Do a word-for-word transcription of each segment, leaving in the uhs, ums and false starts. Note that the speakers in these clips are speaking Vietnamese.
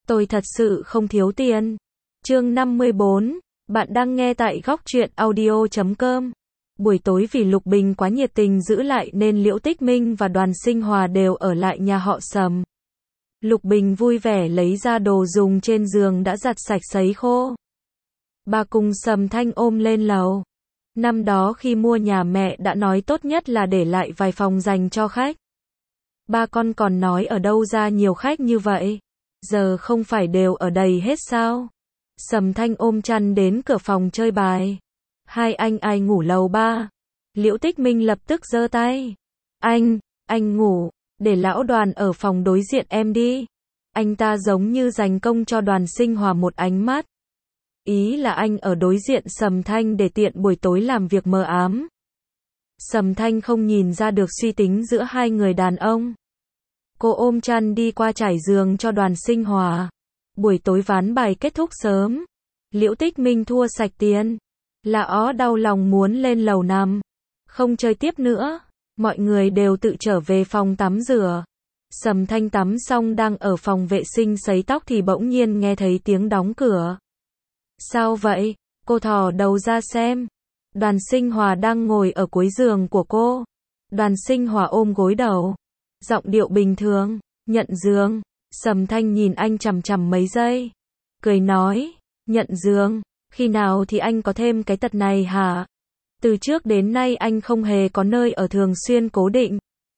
Tôi thật sự không thiếu tiền. Chương năm mươi bốn, bạn đang nghe tại góc truyện audio chấm com. Buổi tối vì Lục Bình quá nhiệt tình giữ lại nên Liễu Tích Minh và Đoàn Sinh Hòa đều ở lại nhà họ Sầm. Lục Bình vui vẻ lấy ra đồ dùng trên giường đã giặt sạch sấy khô. Bà cùng Sầm Thanh ôm lên lầu. Năm đó khi mua nhà mẹ đã nói tốt nhất là để lại vài phòng dành cho khách. Ba con còn nói ở đâu ra nhiều khách như vậy. Giờ không phải đều ở đầy hết sao? Sầm Thanh ôm chăn đến cửa phòng chơi bài. Hai anh ai ngủ lầu ba? Liễu Tích Minh lập tức giơ tay. Anh, anh ngủ, để lão Đoàn ở phòng đối diện em đi. Anh ta giống như dành công cho Đoàn Sinh Hòa một ánh mắt. Ý là anh ở đối diện Sầm Thanh để tiện buổi tối làm việc mờ ám. Sầm Thanh không nhìn ra được suy tính giữa hai người đàn ông. Cô ôm chăn đi qua trải giường cho Đoàn Sinh Hòa. Buổi tối ván bài kết thúc sớm. Liễu Tích Minh thua sạch tiền. Là ó đau lòng muốn lên lầu nằm. Không chơi tiếp nữa. Mọi người đều tự trở về phòng tắm rửa. Sầm Thanh tắm xong đang ở phòng vệ sinh sấy tóc thì bỗng nhiên nghe thấy tiếng đóng cửa. Sao vậy? Cô thò đầu ra xem. Đoàn Sinh Hòa đang ngồi ở cuối giường của cô. Đoàn Sinh Hòa ôm gối đầu. Giọng điệu bình thường, nhận giường. Sầm Thanh nhìn anh chằm chằm mấy giây. Cười nói, nhận giường, khi nào thì anh có thêm cái tật này hả? Từ trước đến nay anh không hề có nơi ở thường xuyên cố định.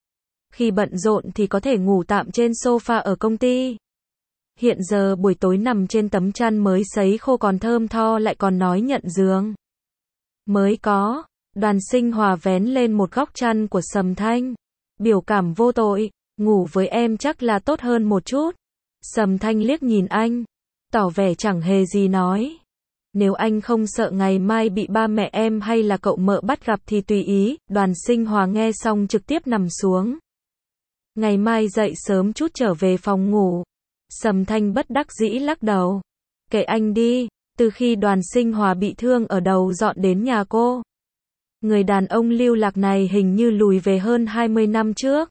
Khi bận rộn thì có thể ngủ tạm trên sofa ở công ty. Hiện giờ buổi tối nằm trên tấm chăn mới sấy khô còn thơm tho lại còn nói nhận giường. Mới có, Đoàn Sinh Hòa vén lên một góc chăn của Sầm Thanh. Biểu cảm vô tội, ngủ với em chắc là tốt hơn một chút. Sầm Thanh liếc nhìn anh, tỏ vẻ chẳng hề gì nói. Nếu anh không sợ ngày mai bị ba mẹ em hay là cậu mợ bắt gặp thì tùy ý. Đoàn Sinh Hòa nghe xong trực tiếp nằm xuống. Ngày mai dậy sớm chút trở về phòng ngủ. Sầm Thanh bất đắc dĩ lắc đầu. Kệ anh đi, từ khi Đoàn Sinh Hòa bị thương ở đầu dọn đến nhà cô. Người đàn ông lưu lạc này hình như lùi về hơn hai mươi năm trước.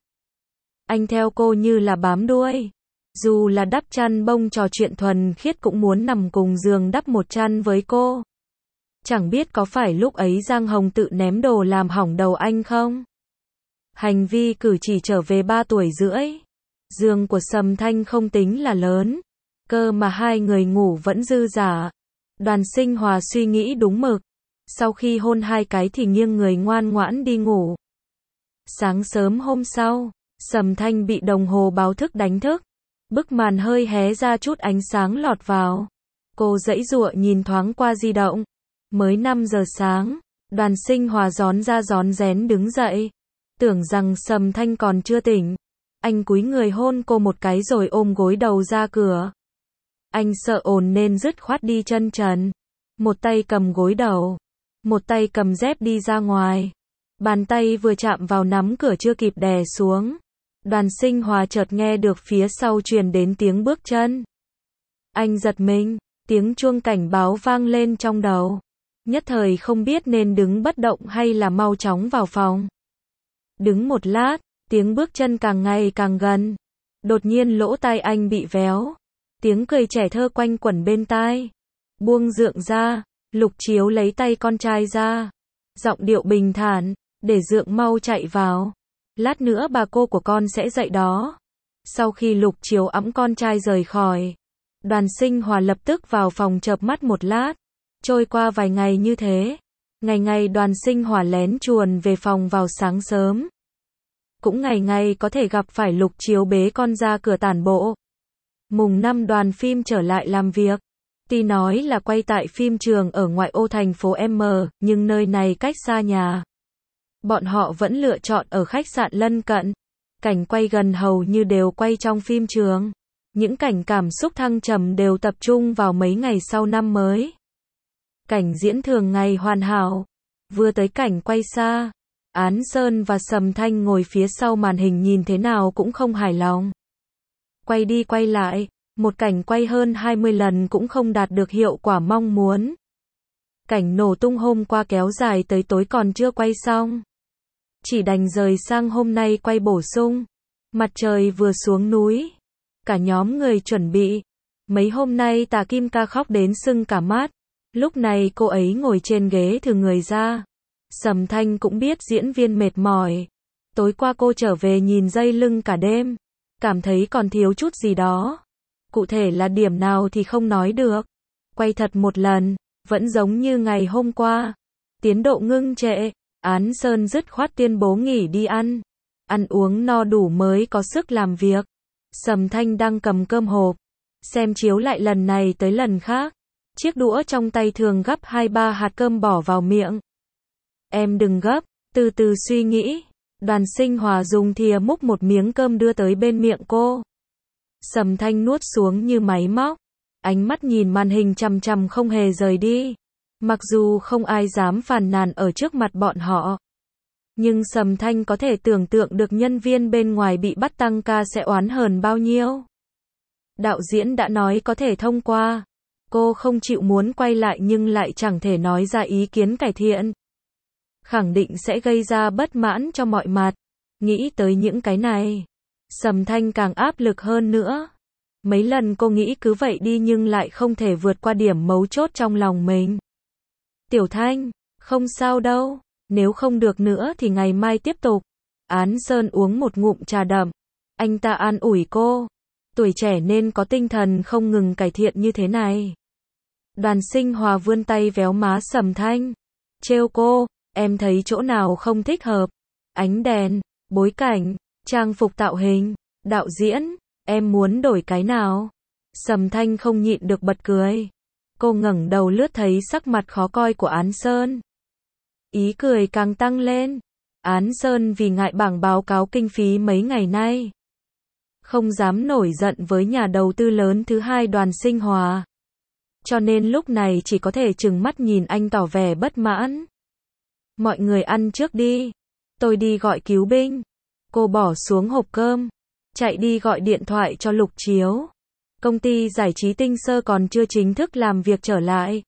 Anh theo cô như là bám đuôi. Dù là đắp chăn bông trò chuyện thuần khiết cũng muốn nằm cùng giường đắp một chăn với cô. Chẳng biết có phải lúc ấy Giang Hồng tự ném đồ làm hỏng đầu anh không? Hành vi cử chỉ trở về ba tuổi rưỡi. Giường của Sầm Thanh không tính là lớn. Cơ mà hai người ngủ vẫn dư dả. Đoàn Sinh Hòa suy nghĩ đúng mực. Sau khi hôn hai cái thì nghiêng người ngoan ngoãn đi ngủ. Sáng sớm hôm sau, Sầm Thanh bị đồng hồ báo thức đánh thức. Bức màn hơi hé ra chút ánh sáng lọt vào. Cô giãy giụa nhìn thoáng qua di động. Mới năm giờ sáng, Đoàn Sinh Hòa rón ra rón rén đứng dậy. Tưởng rằng Sầm Thanh còn chưa tỉnh. Anh cúi người hôn cô một cái rồi ôm gối đầu ra cửa. Anh sợ ồn nên dứt khoát đi chân trần. Một tay cầm gối đầu. Một tay cầm dép đi ra ngoài. Bàn tay vừa chạm vào nắm cửa chưa kịp đè xuống. Đoàn Sinh Hòa chợt nghe được phía sau truyền đến tiếng bước chân. Anh giật mình, tiếng chuông cảnh báo vang lên trong đầu. Nhất thời không biết nên đứng bất động hay là mau chóng vào phòng. Đứng một lát, tiếng bước chân càng ngày càng gần. Đột nhiên lỗ tai anh bị véo. Tiếng cười trẻ thơ quanh quẩn bên tai. Buông Dượng ra. Lục Chiếu lấy tay con trai ra. Giọng điệu bình thản, để Dượng mau chạy vào. Lát nữa bà cô của con sẽ dậy đó. Sau khi Lục Chiếu ẵm con trai rời khỏi, Đoàn Sinh Hòa lập tức vào phòng chợp mắt một lát. Trôi qua vài ngày như thế. Ngày ngày Đoàn Sinh Hòa lén chuồn về phòng vào sáng sớm. Cũng ngày ngày có thể gặp phải Lục Chiếu bế con ra cửa tản bộ. Mùng năm đoàn phim trở lại làm việc. Tuy nói là quay tại phim trường ở ngoại ô thành phố M, nhưng nơi này cách xa nhà. Bọn họ vẫn lựa chọn ở khách sạn lân cận. Cảnh quay gần hầu như đều quay trong phim trường. Những cảnh cảm xúc thăng trầm đều tập trung vào mấy ngày sau năm mới. Cảnh diễn thường ngày hoàn hảo. Vừa tới cảnh quay xa, Án Sơn và Sầm Thanh ngồi phía sau màn hình nhìn thế nào cũng không hài lòng. Quay đi quay lại. Một cảnh quay hơn hai mươi lần cũng không đạt được hiệu quả mong muốn. Cảnh nổ tung hôm qua kéo dài tới tối còn chưa quay xong. Chỉ đành rời sang hôm nay quay bổ sung. Mặt trời vừa xuống núi. Cả nhóm người chuẩn bị. Mấy hôm nay Tà Kim Ca khóc đến sưng cả mắt. Lúc này cô ấy ngồi trên ghế thừ người ra. Sầm Thanh cũng biết diễn viên mệt mỏi. Tối qua cô trở về nhìn dây lưng cả đêm. Cảm thấy còn thiếu chút gì đó. Cụ thể là điểm nào thì không nói được. Quay thật một lần, vẫn giống như ngày hôm qua. Tiến độ ngưng trệ. Án Sơn dứt khoát tuyên bố nghỉ đi ăn. Ăn uống no đủ mới có sức làm việc. Sầm Thanh đang cầm cơm hộp. Xem chiếu lại lần này tới lần khác. Chiếc đũa trong tay thường gắp hai ba hạt cơm bỏ vào miệng. Em đừng gấp, từ từ suy nghĩ. Đoàn Sinh Hòa dùng thìa múc một miếng cơm đưa tới bên miệng cô. Sầm Thanh nuốt xuống như máy móc. Ánh mắt nhìn màn hình chằm chằm không hề rời đi. Mặc dù không ai dám phàn nàn ở trước mặt bọn họ. Nhưng Sầm Thanh có thể tưởng tượng được nhân viên bên ngoài bị bắt tăng ca sẽ oán hờn bao nhiêu. Đạo diễn đã nói có thể thông qua. Cô không chịu muốn quay lại nhưng lại chẳng thể nói ra ý kiến cải thiện. Khẳng định sẽ gây ra bất mãn cho mọi mặt. Nghĩ tới những cái này, Sầm Thanh càng áp lực hơn nữa. Mấy lần cô nghĩ cứ vậy đi nhưng lại không thể vượt qua điểm mấu chốt trong lòng mình. Tiểu Thanh, không sao đâu, nếu không được nữa thì ngày mai tiếp tục. Án Sơn uống một ngụm trà đậm. Anh ta an ủi cô. Tuổi trẻ nên có tinh thần không ngừng cải thiện như thế này. Đoàn Sinh Hòa vươn tay véo má Sầm Thanh. Trêu cô, em thấy chỗ nào không thích hợp? Ánh đèn, bối cảnh, trang phục tạo hình, đạo diễn, em muốn đổi cái nào? Sầm Thanh không nhịn được bật cười. Cô ngẩng đầu lướt thấy sắc mặt khó coi của Án Sơn. Ý cười càng tăng lên. Án Sơn vì ngại bảng báo cáo kinh phí mấy ngày nay. Không dám nổi giận với nhà đầu tư lớn thứ hai Đoàn Sinh Hòa. Cho nên lúc này chỉ có thể trừng mắt nhìn anh tỏ vẻ bất mãn. Mọi người ăn trước đi. Tôi đi gọi cứu binh. Cô bỏ xuống hộp cơm. Chạy đi gọi điện thoại cho Lục Chiếu. Công ty giải trí Tinh Sơ còn chưa chính thức làm việc trở lại.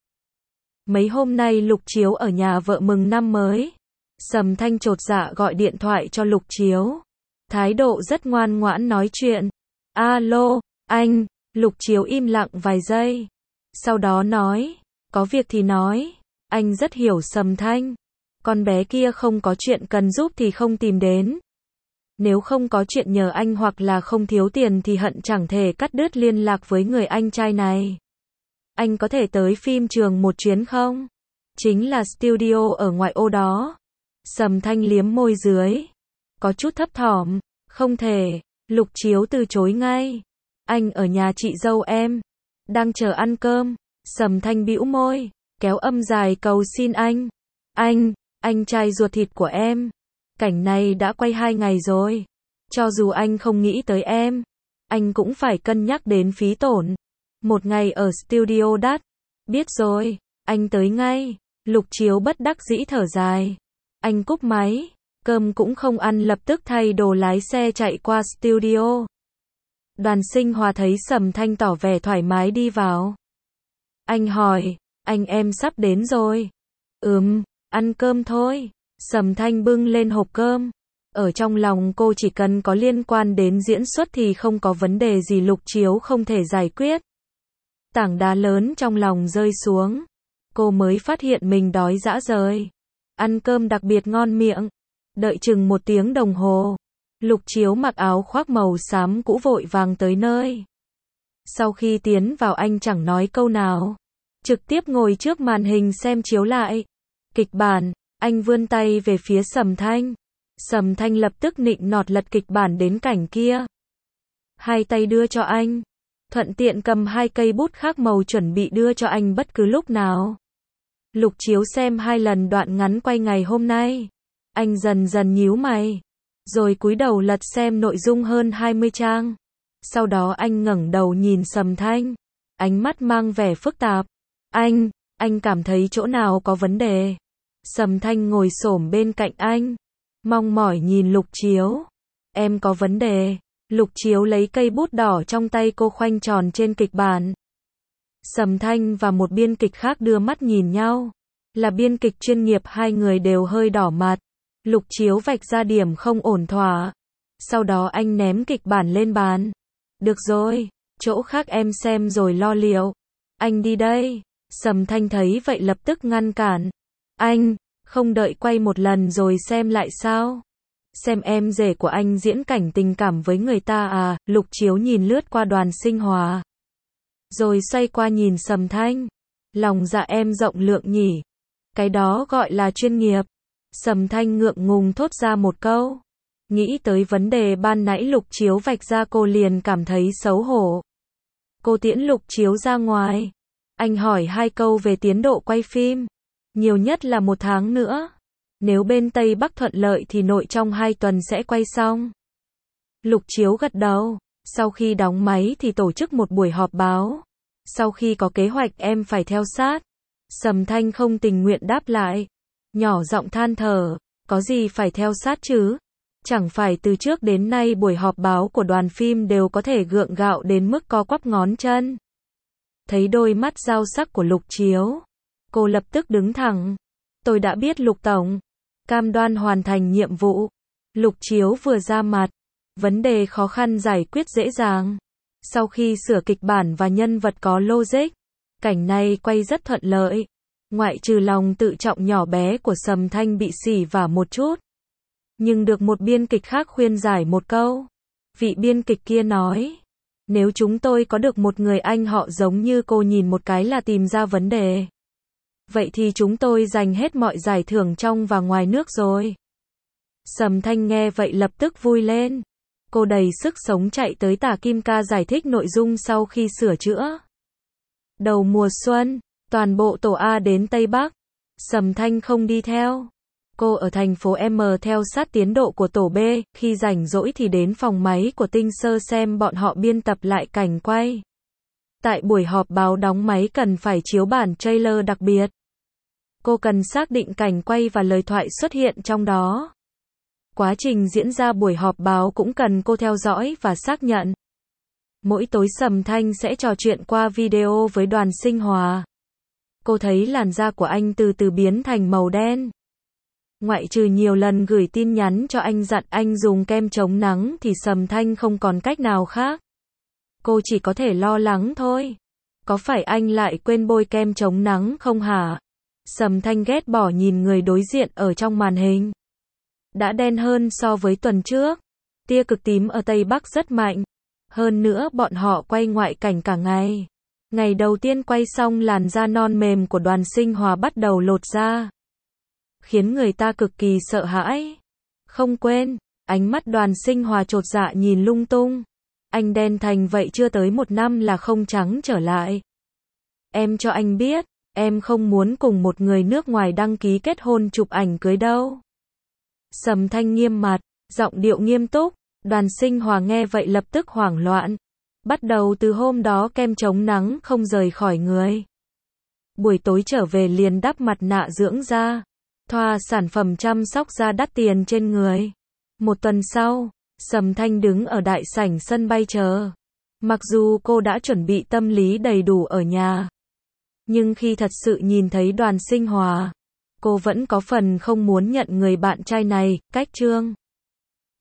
Mấy hôm nay Lục Chiếu ở nhà vợ mừng năm mới. Sầm Thanh chột dạ gọi điện thoại cho Lục Chiếu. Thái độ rất ngoan ngoãn nói chuyện. Alo, anh. Lục Chiếu im lặng vài giây. Sau đó nói, có việc thì nói. Anh rất hiểu Sầm Thanh. Con bé kia không có chuyện cần giúp thì không tìm đến. Nếu không có chuyện nhờ anh hoặc là không thiếu tiền thì hận chẳng thể cắt đứt liên lạc với người anh trai này. Anh có thể tới phim trường một chuyến không? Chính là studio ở ngoại ô đó. Sầm Thanh liếm môi dưới. Có chút thấp thỏm. Không thể. Lục Chiếu từ chối ngay. Anh ở nhà chị dâu em. Đang chờ ăn cơm. Sầm Thanh bĩu môi. Kéo âm dài cầu xin anh. Anh, anh trai ruột thịt của em. Cảnh này đã quay hai ngày rồi. Cho dù anh không nghĩ tới em, anh cũng phải cân nhắc đến phí tổn. Một ngày ở studio đắt. Biết rồi, anh tới ngay. Lục Chiếu bất đắc dĩ thở dài. Anh cúp máy. Cơm cũng không ăn lập tức thay đồ lái xe chạy qua studio. Đoàn Sinh Hòa thấy Sầm Thanh tỏ vẻ thoải mái đi vào. Anh hỏi, anh em sắp đến rồi. Ừm, ăn cơm thôi. Sầm Thanh bưng lên hộp cơm. Ở trong lòng cô chỉ cần có liên quan đến diễn xuất thì không có vấn đề gì Lục Chiếu không thể giải quyết. Tảng đá lớn trong lòng rơi xuống. Cô mới phát hiện mình đói rã rời. Ăn cơm đặc biệt ngon miệng. Đợi chừng một tiếng đồng hồ. Lục Chiếu mặc áo khoác màu xám cũ vội vàng tới nơi. Sau khi tiến vào anh chẳng nói câu nào. Trực tiếp ngồi trước màn hình xem chiếu lại. Kịch bản. Anh vươn tay về phía Sầm Thanh. Sầm Thanh lập tức nịnh nọt lật kịch bản đến cảnh kia. Hai tay đưa cho anh. Thuận tiện cầm hai cây bút khác màu chuẩn bị đưa cho anh bất cứ lúc nào. Lục Chiếu xem hai lần đoạn ngắn quay ngày hôm nay. Anh dần dần nhíu mày. Rồi cúi đầu lật xem nội dung hơn hai mươi trang. Sau đó anh ngẩng đầu nhìn Sầm Thanh. Ánh mắt mang vẻ phức tạp. Anh, anh cảm thấy chỗ nào có vấn đề? Sầm Thanh ngồi xổm bên cạnh anh. Mong mỏi nhìn Lục Chiếu. Em có vấn đề. Lục Chiếu lấy cây bút đỏ trong tay cô khoanh tròn trên kịch bản. Sầm Thanh và một biên kịch khác đưa mắt nhìn nhau. Là biên kịch chuyên nghiệp, hai người đều hơi đỏ mặt. Lục Chiếu vạch ra điểm không ổn thỏa. Sau đó anh ném kịch bản lên bàn. Được rồi, chỗ khác em xem rồi lo liệu. Anh đi đây. Sầm Thanh thấy vậy lập tức ngăn cản. Anh, không đợi quay một lần rồi xem lại sao? Xem em rể của anh diễn cảnh tình cảm với người ta à? Lục Chiếu nhìn lướt qua Đoàn Sinh Hòa, rồi xoay qua nhìn Sầm Thanh. Lòng dạ em rộng lượng nhỉ. Cái đó gọi là chuyên nghiệp. Sầm Thanh ngượng ngùng thốt ra một câu. Nghĩ tới vấn đề ban nãy Lục Chiếu vạch ra cô liền cảm thấy xấu hổ. Cô tiễn Lục Chiếu ra ngoài. Anh hỏi hai câu về tiến độ quay phim. Nhiều nhất là một tháng nữa. Nếu bên Tây Bắc thuận lợi thì nội trong hai tuần sẽ quay xong. Lục Chiếu gật đầu. Sau khi đóng máy thì tổ chức một buổi họp báo. Sau khi có kế hoạch em phải theo sát. Sầm Thanh không tình nguyện đáp lại. Nhỏ giọng than thở. Có gì phải theo sát chứ? Chẳng phải từ trước đến nay buổi họp báo của đoàn phim đều có thể gượng gạo đến mức co quắp ngón chân. Thấy đôi mắt dao sắc của Lục Chiếu, cô lập tức đứng thẳng. Tôi đã biết Lục Tổng. Cam đoan hoàn thành nhiệm vụ. Lục Chiếu vừa ra mặt. Vấn đề khó khăn giải quyết dễ dàng. Sau khi sửa kịch bản và nhân vật có logic, cảnh này quay rất thuận lợi. Ngoại trừ lòng tự trọng nhỏ bé của Sầm Thanh bị xỉ vả một chút. Nhưng được một biên kịch khác khuyên giải một câu. Vị biên kịch kia nói. Nếu chúng tôi có được một người anh họ giống như cô nhìn một cái là tìm ra vấn đề. Vậy thì chúng tôi giành hết mọi giải thưởng trong và ngoài nước rồi. Sầm Thanh nghe vậy lập tức vui lên. Cô đầy sức sống chạy tới Tả Kim Ca giải thích nội dung sau khi sửa chữa. Đầu mùa xuân, toàn bộ tổ A đến Tây Bắc. Sầm Thanh không đi theo. Cô ở thành phố M theo sát tiến độ của tổ B, khi rảnh rỗi thì đến phòng máy của Tinh Sơ xem bọn họ biên tập lại cảnh quay. Tại buổi họp báo đóng máy cần phải chiếu bản trailer đặc biệt. Cô cần xác định cảnh quay và lời thoại xuất hiện trong đó. Quá trình diễn ra buổi họp báo cũng cần cô theo dõi và xác nhận. Mỗi tối Sầm Thanh sẽ trò chuyện qua video với Đoàn Sinh Hòa. Cô thấy làn da của anh từ từ biến thành màu đen. Ngoại trừ nhiều lần gửi tin nhắn cho anh dặn anh dùng kem chống nắng thì Sầm Thanh không còn cách nào khác. Cô chỉ có thể lo lắng thôi. Có phải anh lại quên bôi kem chống nắng không hả? Sầm Thanh ghét bỏ nhìn người đối diện ở trong màn hình. Đã đen hơn so với tuần trước. Tia cực tím ở Tây Bắc rất mạnh. Hơn nữa bọn họ quay ngoại cảnh cả ngày. Ngày đầu tiên quay xong làn da non mềm của Đoàn Sinh Hòa bắt đầu lột ra. Khiến người ta cực kỳ sợ hãi. Không quên, ánh mắt Đoàn Sinh Hòa chột dạ nhìn lung tung. Anh đen thành vậy chưa tới một năm là không trắng trở lại. Em cho anh biết, em không muốn cùng một người nước ngoài đăng ký kết hôn chụp ảnh cưới đâu. Sầm Thanh nghiêm mặt, giọng điệu nghiêm túc. Đoàn Sinh Hòa nghe vậy lập tức hoảng loạn. Bắt đầu từ hôm đó kem chống nắng không rời khỏi người. Buổi tối trở về liền đắp mặt nạ dưỡng da. Thoa sản phẩm chăm sóc da đắt tiền trên người. Một tuần sau, Sầm Thanh đứng ở đại sảnh sân bay chờ. Mặc dù cô đã chuẩn bị tâm lý đầy đủ ở nhà, nhưng khi thật sự nhìn thấy Đoàn Sinh Hòa, cô vẫn có phần không muốn nhận người bạn trai này, cách Trương.